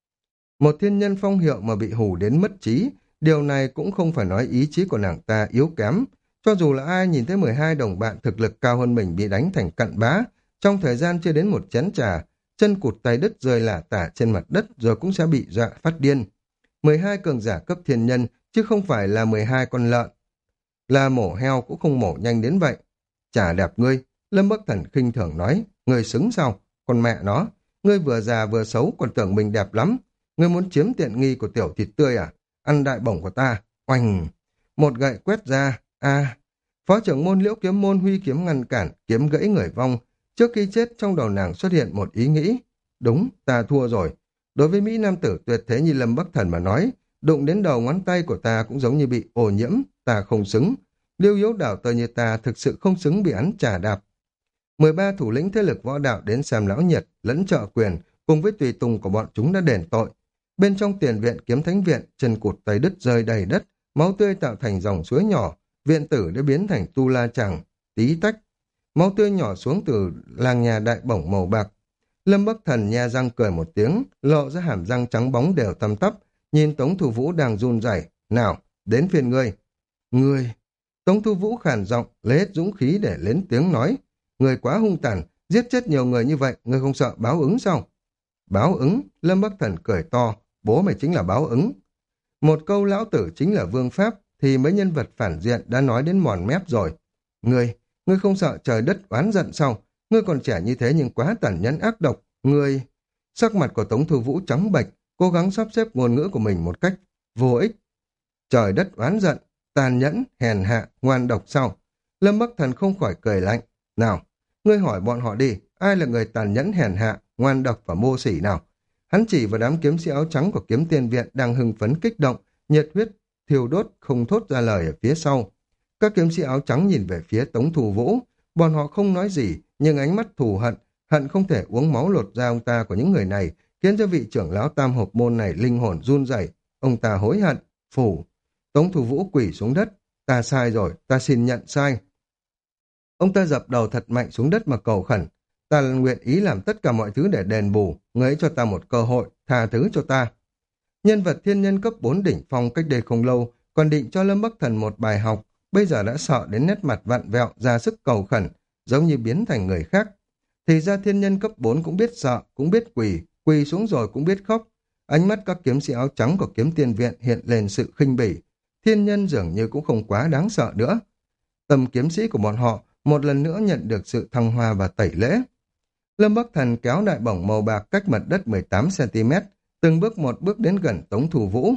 Một thiên nhân phong hiệu mà bị hù đến mất trí, điều này cũng không phải nói ý chí của nàng ta yếu kém. Cho dù là ai nhìn thấy mười hai đồng bạn thực lực cao hơn mình bị đánh thành cặn bã, trong thời gian chưa đến một chén trà, chân cụt tay đứt rơi lả tả trên mặt đất rồi cũng sẽ bị dọa phát điên. mười hai cường giả cấp thiên nhân, chứ không phải là mười hai con lợn. Là mổ heo cũng không mổ nhanh đến vậy. Chả đẹp ngươi, Lâm Bắc Thần khinh thường nói, ngươi xứng sao? Con mẹ nó, ngươi vừa già vừa xấu còn tưởng mình đẹp lắm. Ngươi muốn chiếm tiện nghi của tiểu thịt tươi à? Ăn đại bổng của ta. Oanh! Một gậy quét ra. A! Phó trưởng môn Liễu Kiếm Môn huy kiếm ngăn cản, kiếm gãy người vong. Trước khi chết trong đầu nàng xuất hiện một ý nghĩ. Đúng, ta thua rồi. Đối với Mỹ Nam tử tuyệt thế như Lâm Bắc Thần mà nói, đụng đến đầu ngón tay của ta cũng giống như bị ô nhiễm, ta không xứng. Liêu yếu đảo tơ như ta thực sự không xứng bị hắn trà đạp. mười ba thủ lĩnh thế lực võ đạo đến xem lão nhiệt, lẫn trợ quyền, cùng với tùy tùng của bọn chúng đã đền tội. Bên trong tiền viện kiếm thánh viện, chân cụt tay đứt rơi đầy đất, máu tươi tạo thành dòng suối nhỏ, viện tử đã biến thành tu la chàng, tí tách. Máu tươi nhỏ xuống từ làng nhà đại bổng màu bạc. Lâm Bắc Thần nhe răng cười một tiếng, lộ ra hàm răng trắng bóng đều tăm tắp, nhìn Tống Thu Vũ đang run rẩy. Nào, đến phiên ngươi. Ngươi... Tống Thu Vũ khàn giọng, lấy hết dũng khí để lên tiếng nói. Ngươi quá hung tàn, giết chết nhiều người như vậy, ngươi không sợ báo ứng sao? Báo ứng? Lâm Bắc Thần cười to, bố mày chính là báo ứng. Một câu lão tử chính là vương pháp, thì mấy nhân vật phản diện đã nói đến mòn mép rồi. Ngươi, ngươi không sợ trời đất oán giận sao? Ngươi còn trẻ như thế nhưng quá tàn nhẫn ác độc. Ngươi... Sắc mặt của Tống Thu Vũ trắng bệch, cố gắng sắp xếp ngôn ngữ của mình một cách vô ích. Trời đất oán giận, tàn nhẫn, hèn hạ, ngoan độc sao? Lâm Bắc Thần không khỏi cười lạnh. Nào, ngươi hỏi bọn họ đi, ai là người tàn nhẫn hèn hạ, ngoan độc và mô sỉ nào? Hắn chỉ vào đám kiếm sĩ áo trắng của kiếm tiên viện đang hưng phấn kích động, nhiệt huyết, thiêu đốt, không thốt ra lời ở phía sau. Các kiếm sĩ áo trắng nhìn về phía Tống Thu Vũ, bọn họ không nói gì, nhưng ánh mắt thù hận, hận không thể uống máu lột da ông ta của những người này, khiến cho vị trưởng lão tam hợp môn này linh hồn run rẩy. Ông ta hối hận, phủ. Tống Thủ Vũ quỳ xuống đất. Ta sai rồi, ta xin nhận sai. Ông ta dập đầu thật mạnh xuống đất mà cầu khẩn. Ta nguyện ý làm tất cả mọi thứ để đền bù, người ấy cho ta một cơ hội, tha thứ cho ta. Nhân vật thiên nhân cấp bốn đỉnh phong cách đây không lâu, còn định cho Lâm Bắc Thần một bài học, bây giờ đã sợ đến nét mặt vặn vẹo, ra sức cầu khẩn, giống như biến thành người khác. Thì ra thiên nhân cấp bốn cũng biết sợ, cũng biết quỳ, quỳ xuống rồi cũng biết khóc. Ánh mắt các kiếm sĩ áo trắng của kiếm tiên viện hiện lên sự khinh bỉ. Thiên nhân dường như cũng không quá đáng sợ nữa. Tầm kiếm sĩ của bọn họ một lần nữa nhận được sự thăng hoa và tẩy lễ. Lâm Bắc Thần kéo đại bổng màu bạc cách mặt đất mười tám xăng ti mét, từng bước một bước đến gần Tống Thủ Vũ.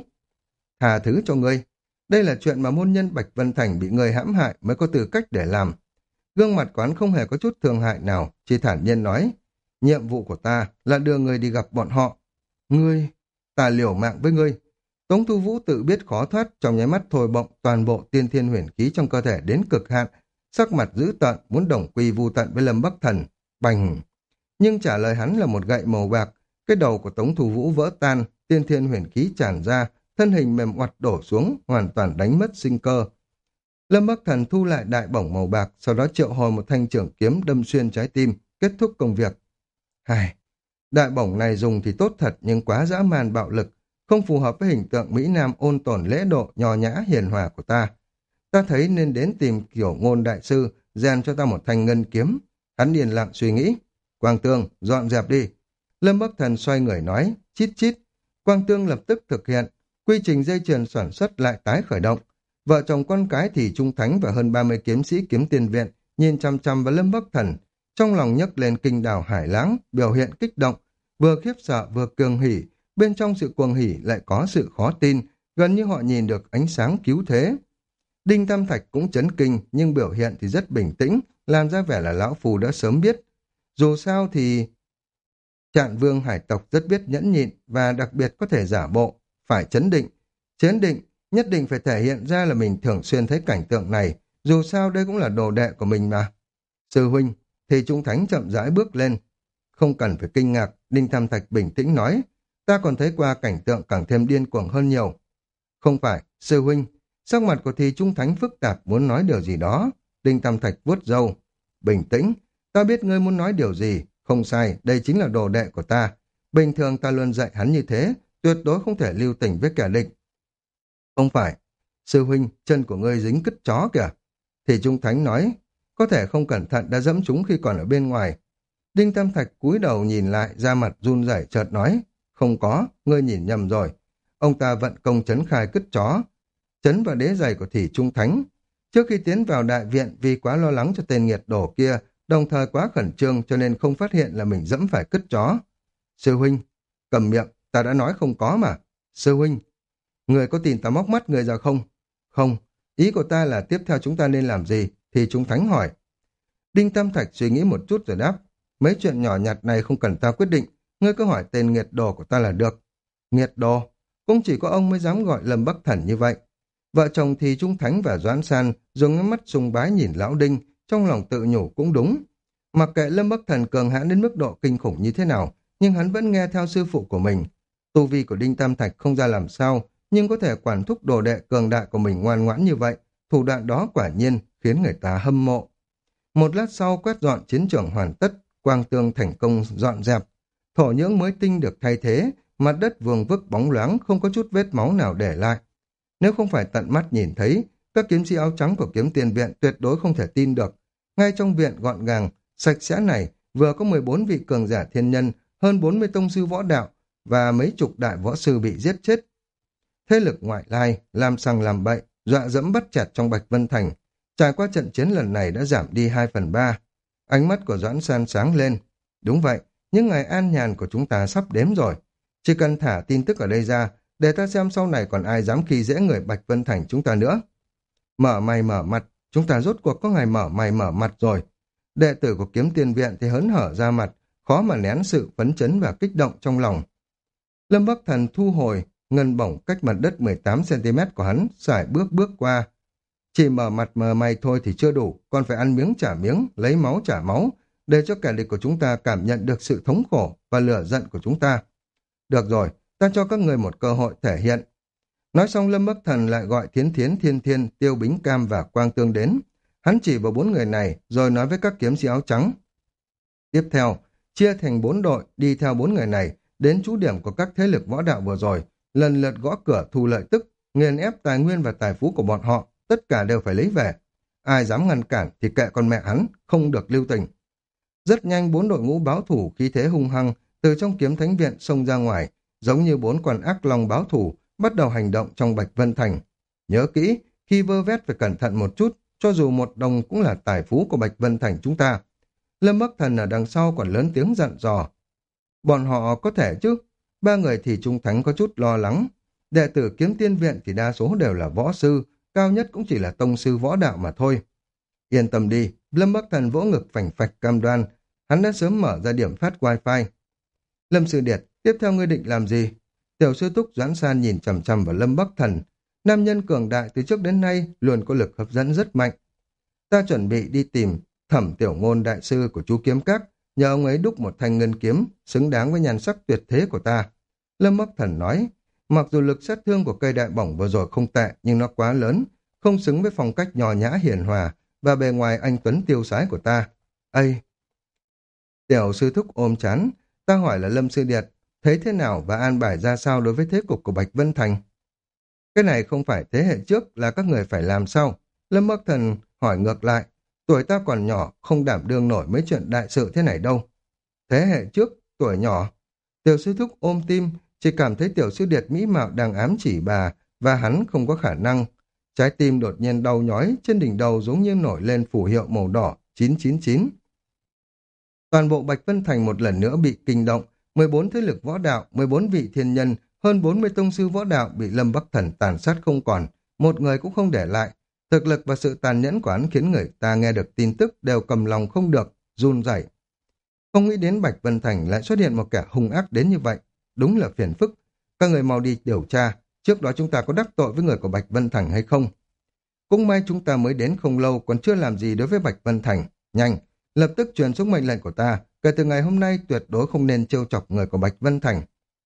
Tha thứ cho ngươi. Đây là chuyện mà môn nhân Bạch Vân Thành bị người hãm hại mới có tư cách để làm. Gương mặt quán không hề có chút thương hại nào, chỉ thản nhiên nói, nhiệm vụ của ta là đưa ngươi đi gặp bọn họ. Ngươi, ta liều mạng với ngươi. Tống Thu Vũ tự biết khó thoát, trong nháy mắt thổi bọng toàn bộ tiên thiên huyền khí trong cơ thể đến cực hạn, sắc mặt dữ tợn muốn đồng quy vu tận với Lâm Bắc Thần. Bành! Nhưng trả lời hắn là một gậy màu bạc, cái đầu của Tống Thu Vũ vỡ tan, tiên thiên huyền khí tràn ra, thân hình mềm oặt đổ xuống, hoàn toàn đánh mất sinh cơ. Lâm Bắc Thần thu lại đại bổng màu bạc, sau đó triệu hồi một thanh trưởng kiếm đâm xuyên trái tim, kết thúc công việc. Hài, đại bổng này dùng thì tốt thật nhưng quá dã man bạo lực, không phù hợp với hình tượng Mỹ Nam ôn tồn lễ độ, nho nhã hiền hòa của ta. Ta thấy nên đến tìm kiểu ngôn đại sư, rèn cho ta một thanh ngân kiếm. Hắn điền lặng suy nghĩ. Quang Tương, dọn dẹp đi. Lâm Bắc Thần xoay người nói, chít chít. Quang Tương lập tức thực hiện, quy trình dây chuyền sản xuất lại tái khởi động. Vợ chồng con cái thì Trung Thánh và hơn ba mươi kiếm sĩ kiếm tiền viện nhìn chăm chăm vào Lâm Bắc Thần, trong lòng nhấc lên kinh đào hải lãng, biểu hiện kích động, vừa khiếp sợ vừa cường hỉ, bên trong sự cuồng hỉ lại có sự khó tin, gần như họ nhìn được ánh sáng cứu thế. Đinh Tam Thạch cũng chấn kinh nhưng biểu hiện thì rất bình tĩnh, làm ra vẻ là lão phù đã sớm biết. Dù sao thì Trạn Vương hải tộc rất biết nhẫn nhịn và đặc biệt có thể giả bộ, phải chấn định. Chấn định nhất định phải thể hiện ra là mình thường xuyên thấy cảnh tượng này, dù sao đây cũng là đồ đệ của mình mà. Sư huynh, thì Trung Thánh chậm rãi bước lên. Không cần phải kinh ngạc, Đinh Tam Thạch bình tĩnh nói, ta còn thấy qua cảnh tượng càng thêm điên cuồng hơn nhiều. Không phải, sư huynh, sắc mặt của thì Trung Thánh phức tạp muốn nói điều gì đó. Đinh Tam Thạch vuốt râu. Bình tĩnh, ta biết ngươi muốn nói điều gì, không sai, đây chính là đồ đệ của ta. Bình thường ta luôn dạy hắn như thế, tuyệt đối không thể lưu tình với kẻ địch. Không phải, sư huynh, chân của ngươi dính cứt chó kìa. Thì Trung Thánh nói, có thể không cẩn thận đã dẫm chúng khi còn ở bên ngoài. Đinh Tam Thạch cúi đầu nhìn lại, da mặt run rẩy chợt nói, không có, ngươi nhìn nhầm rồi. Ông ta vận công chấn khai cứt chó, chấn vào đế giày của Thì Trung Thánh. Trước khi tiến vào đại viện vì quá lo lắng cho tên nghiệt đổ kia, đồng thời quá khẩn trương cho nên không phát hiện là mình dẫm phải cứt chó. Sư huynh, cầm miệng, ta đã nói không có mà. Sư huynh, người có tin ta móc mắt người ra không? Không, ý của ta là tiếp theo chúng ta nên làm gì? Thì Trung Thánh hỏi. Đinh Tam Thạch suy nghĩ một chút rồi đáp, mấy chuyện nhỏ nhặt này không cần ta quyết định, ngươi cứ hỏi tên nghiệt đồ của ta là được. Nghiệt đồ? Cũng chỉ có ông mới dám gọi Lâm Bắc Thần như vậy. Vợ chồng thì Trung Thánh và Doãn San dùng ánh mắt sùng bái nhìn lão Đinh, trong lòng tự nhủ cũng đúng. Mặc kệ Lâm Bắc Thần cường hãn đến mức độ kinh khủng như thế nào, nhưng hắn vẫn nghe theo sư phụ của mình. Tu vi của Đinh Tam Thạch không ra làm sao, nhưng có thể quản thúc đồ đệ cường đại của mình ngoan ngoãn như vậy, thủ đoạn đó quả nhiên khiến người ta hâm mộ. Một lát sau quét dọn chiến trường hoàn tất, Quang Tương thành công dọn dẹp. Thổ nhưỡng mới tinh được thay thế, mặt đất vương vức bóng loáng không có chút vết máu nào để lại. Nếu không phải tận mắt nhìn thấy, các kiếm sĩ áo trắng của kiếm tiền viện tuyệt đối không thể tin được. Ngay trong viện gọn gàng, sạch sẽ này, vừa có mười bốn vị cường giả thiên nhân, hơn bốn mươi tông sư võ đạo và mấy chục đại võ sư bị giết chết. Thế lực ngoại lai, làm sằng làm bậy, dọa dẫm bắt chặt trong Bạch Vân Thành. Trải qua trận chiến lần này đã giảm đi hai phần ba. Ánh mắt của Doãn San sáng lên. Đúng vậy, những ngày an nhàn của chúng ta sắp đếm rồi. Chỉ cần thả tin tức ở đây ra, để ta xem sau này còn ai dám khi dễ người Bạch Vân Thành chúng ta nữa. Mở mày mở mặt, chúng ta rốt cuộc có ngày mở mày mở mặt rồi. Đệ tử của kiếm tiền viện thì hớn hở ra mặt, khó mà nén sự phấn chấn và kích động trong lòng. Lâm Bắc Thần thu hồi, ngân bổng cách mặt đất mười tám xăng ti mét của hắn, sải bước bước qua. Chỉ mở mặt mờ mày thôi thì chưa đủ, còn phải ăn miếng trả miếng, lấy máu trả máu, để cho kẻ địch của chúng ta cảm nhận được sự thống khổ và lửa giận của chúng ta. Được rồi, ta cho các người một cơ hội thể hiện. Nói xong Lâm Bắc Thần lại gọi Thiến Thiến, Thiên Thiên, Tiêu Bính Cam và Quang Tương đến. Hắn chỉ vào bốn người này rồi nói với các kiếm sĩ áo trắng. Tiếp theo, chia thành bốn đội đi theo bốn người này đến trú điểm của các thế lực võ đạo vừa rồi, lần lượt gõ cửa thu lợi tức, nghiền ép tài nguyên và tài phú của bọn họ, tất cả đều phải lấy về. Ai dám ngăn cản thì kệ con mẹ hắn, không được lưu tình. Rất nhanh bốn đội ngũ báo thủ khí thế hung hăng từ trong kiếm thánh viện xông ra ngoài, giống như bốn con ác long báo thủ, bắt đầu hành động trong Bạch Vân Thành. Nhớ kỹ, khi vơ vét phải cẩn thận một chút, cho dù một đồng cũng là tài phú của Bạch Vân Thành chúng ta. Lâm Bắc Thần ở đằng sau còn lớn tiếng dặn dò. Bọn họ có thể chứ? Ba người thì trung thánh có chút lo lắng. Đệ tử kiếm tiên viện thì đa số đều là võ sư, cao nhất cũng chỉ là tông sư võ đạo mà thôi. Yên tâm đi, Lâm Bắc Thần vỗ ngực phành phạch cam đoan. Hắn đã sớm mở ra điểm phát wifi. Lâm Sư Điệt, tiếp theo ngươi định làm gì? Tiểu sư túc Doãn San nhìn chằm chằm vào Lâm Bắc Thần. Nam nhân cường đại từ trước đến nay luôn có lực hấp dẫn rất mạnh. Ta chuẩn bị đi tìm Thẩm Tiểu Ngôn đại sư của chú Kiếm Các, nhờ ông ấy đúc một thanh ngân kiếm xứng đáng với nhan sắc tuyệt thế của ta. Lâm Bắc Thần nói, mặc dù lực sát thương của cây đại bổng vừa rồi không tệ, nhưng nó quá lớn, không xứng với phong cách nho nhã hiền hòa và bề ngoài anh tuấn tiêu sái của ta. Ây! Tiểu sư thúc ôm chán, ta hỏi là Lâm Sư Điệt, thấy thế nào và an bài ra sao đối với thế cục của Bạch Vân Thành? Cái này không phải thế hệ trước là các người phải làm sao? Lâm Bắc Thần hỏi ngược lại, tuổi ta còn nhỏ, không đảm đương nổi mấy chuyện đại sự thế này đâu. Thế hệ trước, tuổi nhỏ. Tiểu sư thúc ôm tim, chỉ cảm thấy tiểu sư điệt mỹ mạo đang ám chỉ bà, và hắn không có khả năng. Trái tim đột nhiên đau nhói, trên đỉnh đầu giống như nổi lên phù hiệu màu đỏ, chín chín chín. Toàn bộ Bạch Vân Thành một lần nữa bị kinh động, mười bốn thế lực võ đạo, mười bốn vị thiên nhân, hơn bốn mươi tông sư võ đạo bị Lâm Bắc Thần tàn sát không còn, một người cũng không để lại. Thực lực và sự tàn nhẫn của hắn khiến người ta nghe được tin tức đều cầm lòng không được, run rẩy. Không nghĩ đến Bạch Vân Thành lại xuất hiện một kẻ hung ác đến như vậy, đúng là phiền phức. Các người mau đi điều tra, trước đó chúng ta có đắc tội với người của Bạch Vân Thành hay không? Cũng may chúng ta mới đến không lâu còn chưa làm gì đối với Bạch Vân Thành. Nhanh, lập tức truyền xuống mệnh lệnh của ta, kể từ ngày hôm nay tuyệt đối không nên trêu chọc người của Bạch Vân Thành.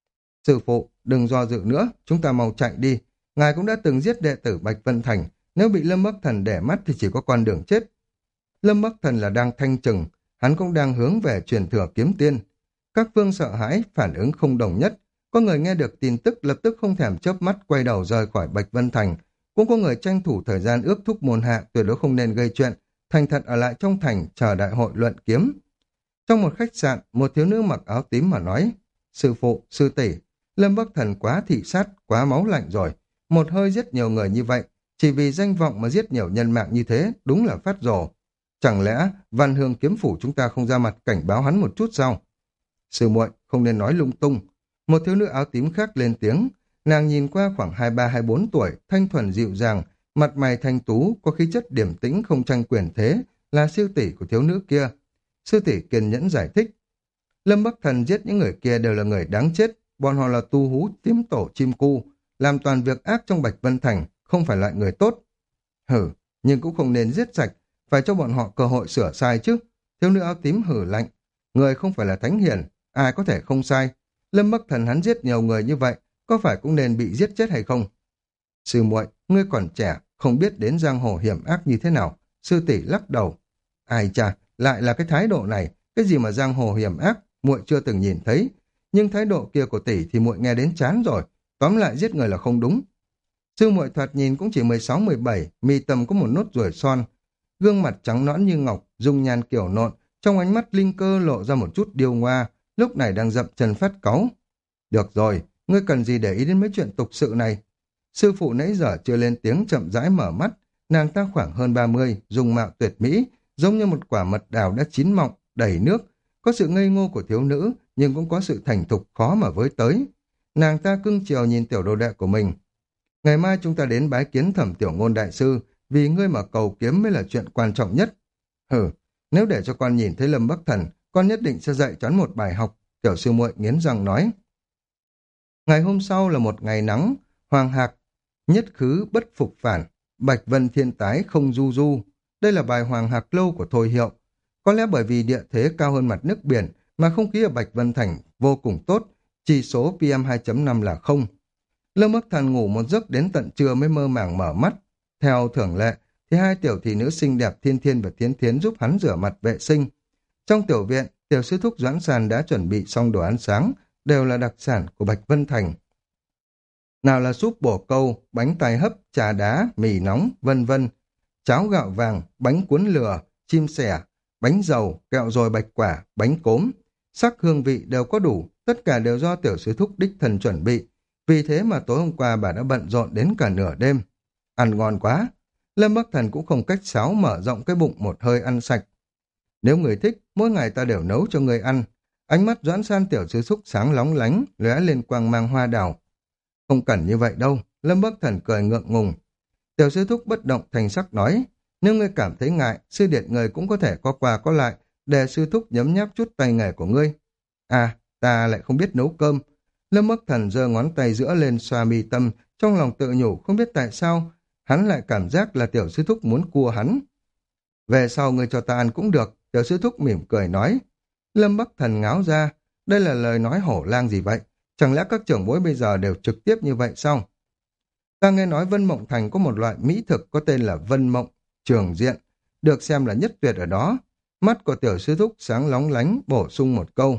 Sư phụ, đừng do dự nữa, chúng ta mau chạy đi. Ngài cũng đã từng giết đệ tử Bạch Vân Thành, nếu bị Lâm Bắc Thần để mắt thì chỉ có con đường chết. Lâm Bắc Thần là đang thanh trừng, hắn cũng đang hướng về truyền thừa kiếm tiên. Các phương sợ hãi, phản ứng không đồng nhất. Có người nghe được tin tức lập tức không thèm chớp mắt quay đầu rời khỏi Bạch Vân Thành. Cũng có người tranh thủ thời gian ước thúc môn hạ tuyệt đối không nên gây chuyện, thành thật ở lại trong thành chờ đại hội luận kiếm. Trong một khách sạn, một thiếu nữ mặc áo tím mà nói, sư phụ, sư tỷ, Lâm Bắc Thần quá thị sát, quá máu lạnh rồi. Một hơi giết nhiều người như vậy, chỉ vì danh vọng mà giết nhiều nhân mạng như thế, đúng là phát rồ. Chẳng lẽ Văn Hương kiếm phủ chúng ta không ra mặt cảnh báo hắn một chút sao? Sư muội không nên nói lung tung. Một thiếu nữ áo tím khác lên tiếng, nàng nhìn qua khoảng hai ba hai bốn tuổi, thanh thuần dịu dàng, mặt mày thanh tú, có khí chất điềm tĩnh không tranh quyền thế, là sư tỷ của thiếu nữ kia. Sư tỷ kiên nhẫn giải thích. Lâm Bắc Thần giết những người kia đều là người đáng chết, bọn họ là tu hú tiếm tổ chim cu, làm toàn việc ác trong Bạch Vân Thành, không phải loại người tốt. Hử, nhưng cũng không nên giết sạch, phải cho bọn họ cơ hội sửa sai chứ. Thiếu nữ áo tím hử lạnh, người không phải là thánh hiền, ai có thể không sai. Lâm Bắc Thần hắn giết nhiều người như vậy, có phải cũng nên bị giết chết hay không? Sư muội, ngươi còn trẻ, không biết đến giang hồ hiểm ác như thế nào. Sư tỷ lắc đầu. Ai chà, lại là cái thái độ này, cái gì mà giang hồ hiểm ác, muội chưa từng nhìn thấy. Nhưng thái độ kia của tỷ thì muội nghe đến chán rồi, tóm lại giết người là không đúng. Sư muội thoạt nhìn cũng chỉ mười sáu mười bảy, mi tâm có một nốt ruồi son, gương mặt trắng nõn như ngọc, dung nhan kiểu nộn, trong ánh mắt linh cơ lộ ra một chút điêu ngoa, lúc này đang dậm chân phát cáu. Được rồi, ngươi cần gì để ý đến mấy chuyện tục sự này? Sư phụ nãy giờ chưa lên tiếng, chậm rãi mở mắt, nàng ta khoảng hơn ba mươi, dung mạo tuyệt mỹ, giống như một quả mật đào đã chín mọng, đầy nước, có sự ngây ngô của thiếu nữ, nhưng cũng có sự thành thục khó mà với tới. Nàng ta cưng chiều nhìn tiểu đồ đệ của mình. Ngày mai chúng ta đến bái kiến Thẩm Tiểu Ngôn đại sư, vì ngươi mà cầu kiếm mới là chuyện quan trọng nhất. Hừ, nếu để cho con nhìn thấy Lâm Bắc Thần, con nhất định sẽ dạy cho hắn một bài học, tiểu sư muội nghiến răng nói. Ngày hôm sau là một ngày nắng, Hoàng Hạc nhất khứ bất phục phản, Bạch Vân thiên tái không du du. Đây là bài Hoàng Hạc lâu của Thôi Hiệu. Có lẽ bởi vì địa thế cao hơn mặt nước biển mà không khí ở Bạch Vân Thành vô cùng tốt, chỉ số pê em hai chấm năm là không. Lâm Bắc Thần ngủ một giấc đến tận trưa mới mơ màng mở mắt. Theo thường lệ, thì hai tiểu thị nữ xinh đẹp Thiên Thiên và Thiến Thiến giúp hắn rửa mặt vệ sinh. Trong tiểu viện, tiểu sư thúc Doãn Sàn đã chuẩn bị xong đồ ăn sáng, đều là đặc sản của Bạch Vân Thành. Nào là súp bổ câu, bánh tai hấp, trà đá, mì nóng, vân vân, cháo gạo vàng, bánh cuốn lừa, chim sẻ, bánh dầu, kẹo dồi bạch quả, bánh cốm. Sắc hương vị đều có đủ, tất cả đều do tiểu sư thúc đích thân chuẩn bị. Vì thế mà tối hôm qua bà đã bận rộn đến cả nửa đêm. Ăn ngon quá. Lâm Bắc Thần cũng không cách sáo mở rộng cái bụng một hơi ăn sạch. Nếu người thích, mỗi ngày ta đều nấu cho người ăn. Ánh mắt Doãn San tiểu sư thúc sáng lóng lánh, lóe lên quang mang hoa đào. Không cần như vậy đâu, Lâm Bắc Thần cười ngượng ngùng. Tiểu sư thúc bất động thành sắc nói, nếu ngươi cảm thấy ngại, sư điện người cũng có thể có qua có lại, để sư thúc nhấm nháp chút tay nghề của ngươi. À, ta lại không biết nấu cơm. Lâm Bắc Thần giơ ngón tay giữa lên xoa mi tâm, trong lòng tự nhủ không biết tại sao, hắn lại cảm giác là tiểu sư thúc muốn cua hắn. Về sau ngươi cho ta ăn cũng được, tiểu sư thúc mỉm cười nói. Lâm Bắc Thần ngáo ra, đây là lời nói hổ lang gì vậy? Chẳng lẽ các trưởng bối bây giờ đều trực tiếp như vậy sao? Ta nghe nói Vân Mộng Thành có một loại mỹ thực có tên là Vân Mộng Trường Diện, được xem là nhất tuyệt ở đó. Mắt của tiểu sư thúc sáng lóng lánh bổ sung một câu.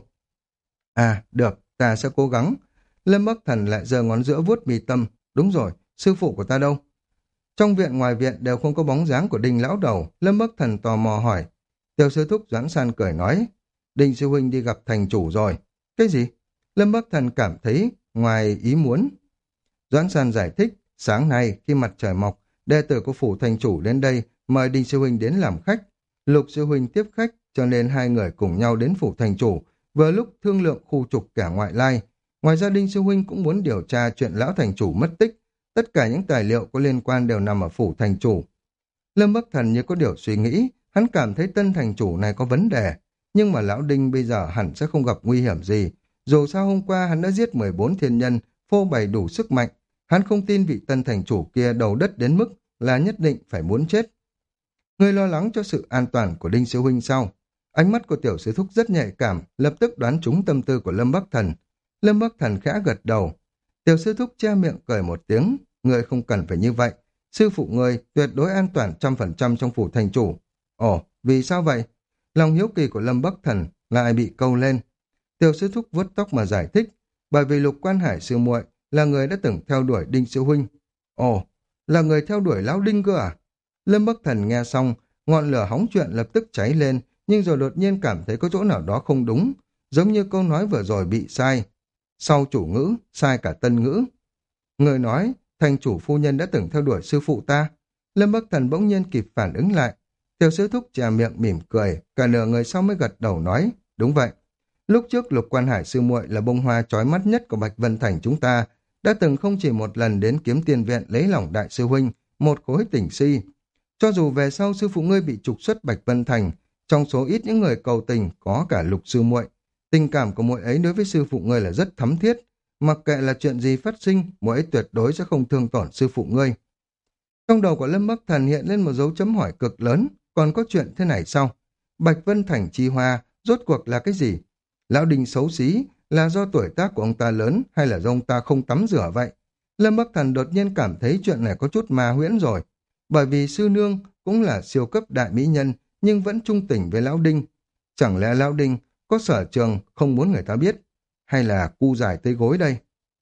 À, được, ta sẽ cố gắng. Lâm Bắc Thần lại giơ ngón giữa vuốt mi tâm. Đúng rồi, sư phụ của ta đâu? Trong viện ngoài viện đều không có bóng dáng của Đinh lão đầu. Lâm Bắc Thần tò mò hỏi. Tiểu sư thúc Doãn San cười nói. Đinh sư huynh đi gặp thành chủ rồi. Cái gì? Lâm Bắc Thần cảm thấy ngoài ý muốn. Doãn San giải thích. Sáng nay khi mặt trời mọc, đệ tử của phủ thành chủ đến đây mời Đinh sư huynh đến làm khách. Lục sư huynh tiếp khách, cho nên hai người cùng nhau đến phủ thành chủ, vừa lúc thương lượng khu trục kẻ ngoại lai. Ngoài ra Đinh sư huynh cũng muốn điều tra chuyện lão thành chủ mất tích. Tất cả những tài liệu có liên quan đều nằm ở phủ thành chủ. Lâm Bắc Thần như có điều suy nghĩ, hắn cảm thấy tân thành chủ này có vấn đề, nhưng mà lão Đinh bây giờ hẳn sẽ không gặp nguy hiểm gì. Dù sao hôm qua hắn đã giết mười bốn thiên nhân, phô bày đủ sức mạnh, hắn không tin vị tân thành chủ kia đầu đất đến mức là nhất định phải muốn chết. Người lo lắng cho sự an toàn của Đinh sư huynh sao? Ánh mắt của tiểu sư thúc rất nhạy cảm, lập tức đoán trúng tâm tư của Lâm Bắc Thần. Lâm Bắc Thần khẽ gật đầu. Tiểu sư thúc che miệng cười một tiếng, người không cần phải như vậy. Sư phụ người tuyệt đối an toàn trăm phần trăm trong phủ thành chủ. Ồ, vì sao vậy? Lòng hiếu kỳ của Lâm Bắc Thần lại bị câu lên. Tiểu sư thúc vuốt tóc mà giải thích, bởi vì Lục Quan Hải sư muội là người đã từng theo đuổi Đinh sư huynh. Ồ, là người theo đuổi lão Đinh cơ à? Lâm Bắc Thần nghe xong, ngọn lửa hóng chuyện lập tức cháy lên, nhưng rồi đột nhiên cảm thấy có chỗ nào đó không đúng, giống như câu nói vừa rồi bị sai. Sau chủ ngữ, sai cả tân ngữ. Người nói, thành chủ phu nhân đã từng theo đuổi sư phụ ta. Lâm Bắc Thần bỗng nhiên kịp phản ứng lại. Tiểu sư thúc trà miệng mỉm cười, cả nửa người sau mới gật đầu nói, đúng vậy. Lúc trước Lục Quan Hải sư muội là bông hoa chói mắt nhất của Bạch Vân Thành chúng ta, đã từng không chỉ một lần đến kiếm tiền viện lấy lòng đại sư huynh, một khối tình si. Cho dù về sau sư phụ ngươi bị trục xuất Bạch Vân Thành, trong số ít những người cầu tình có cả Lục sư muội, tình cảm của muội ấy đối với sư phụ ngươi là rất thấm thiết, mặc kệ là chuyện gì phát sinh, muội ấy tuyệt đối sẽ không thương tổn sư phụ ngươi. Trong đầu của Lâm Bắc Thần hiện lên một dấu chấm hỏi cực lớn, còn có chuyện thế này sao? Bạch Vân Thành chi hoa, rốt cuộc là cái gì? Lão Đinh xấu xí, là do tuổi tác của ông ta lớn hay là do ông ta không tắm rửa vậy? Lâm Bắc Thần đột nhiên cảm thấy chuyện này có chút ma huyễn rồi, bởi vì sư nương cũng là siêu cấp đại mỹ nhân nhưng vẫn trung tình với Lão Đinh. Chẳng lẽ Lão Đinh có sở trường không muốn người ta biết, hay là cu dài tới gối đây?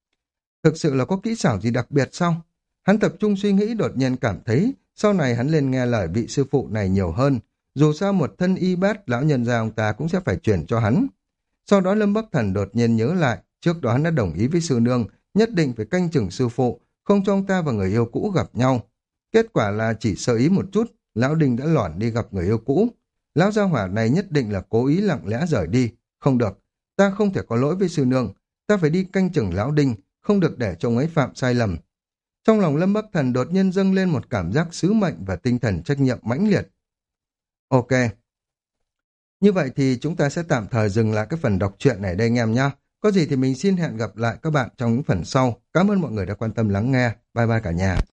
Thực sự là có kỹ xảo gì đặc biệt sao? Hắn tập trung suy nghĩ đột nhiên cảm thấy sau này hắn lên nghe lời vị sư phụ này nhiều hơn, dù sao một thân y bát lão nhân gia ông ta cũng sẽ phải chuyển cho hắn. Sau đó Lâm Bắc Thần đột nhiên nhớ lại, trước đó hắn đã đồng ý với sư nương, nhất định phải canh chừng sư phụ, không cho ông ta và người yêu cũ gặp nhau. Kết quả là chỉ sơ ý một chút, Lão Đinh đã lỏn đi gặp người yêu cũ. Lão gia hỏa này nhất định là cố ý lặng lẽ rời đi. Không được, ta không thể có lỗi với sư nương, ta phải đi canh chừng Lão Đinh, không được để cho ông ấy phạm sai lầm. Trong lòng Lâm Bắc Thần đột nhiên dâng lên một cảm giác sứ mệnh và tinh thần trách nhiệm mãnh liệt. Ok. Như vậy thì chúng ta sẽ tạm thời dừng lại cái phần đọc truyện này đây anh em nhé. Có gì thì mình xin hẹn gặp lại các bạn trong những phần sau. Cảm ơn mọi người đã quan tâm lắng nghe. Bye bye cả nhà.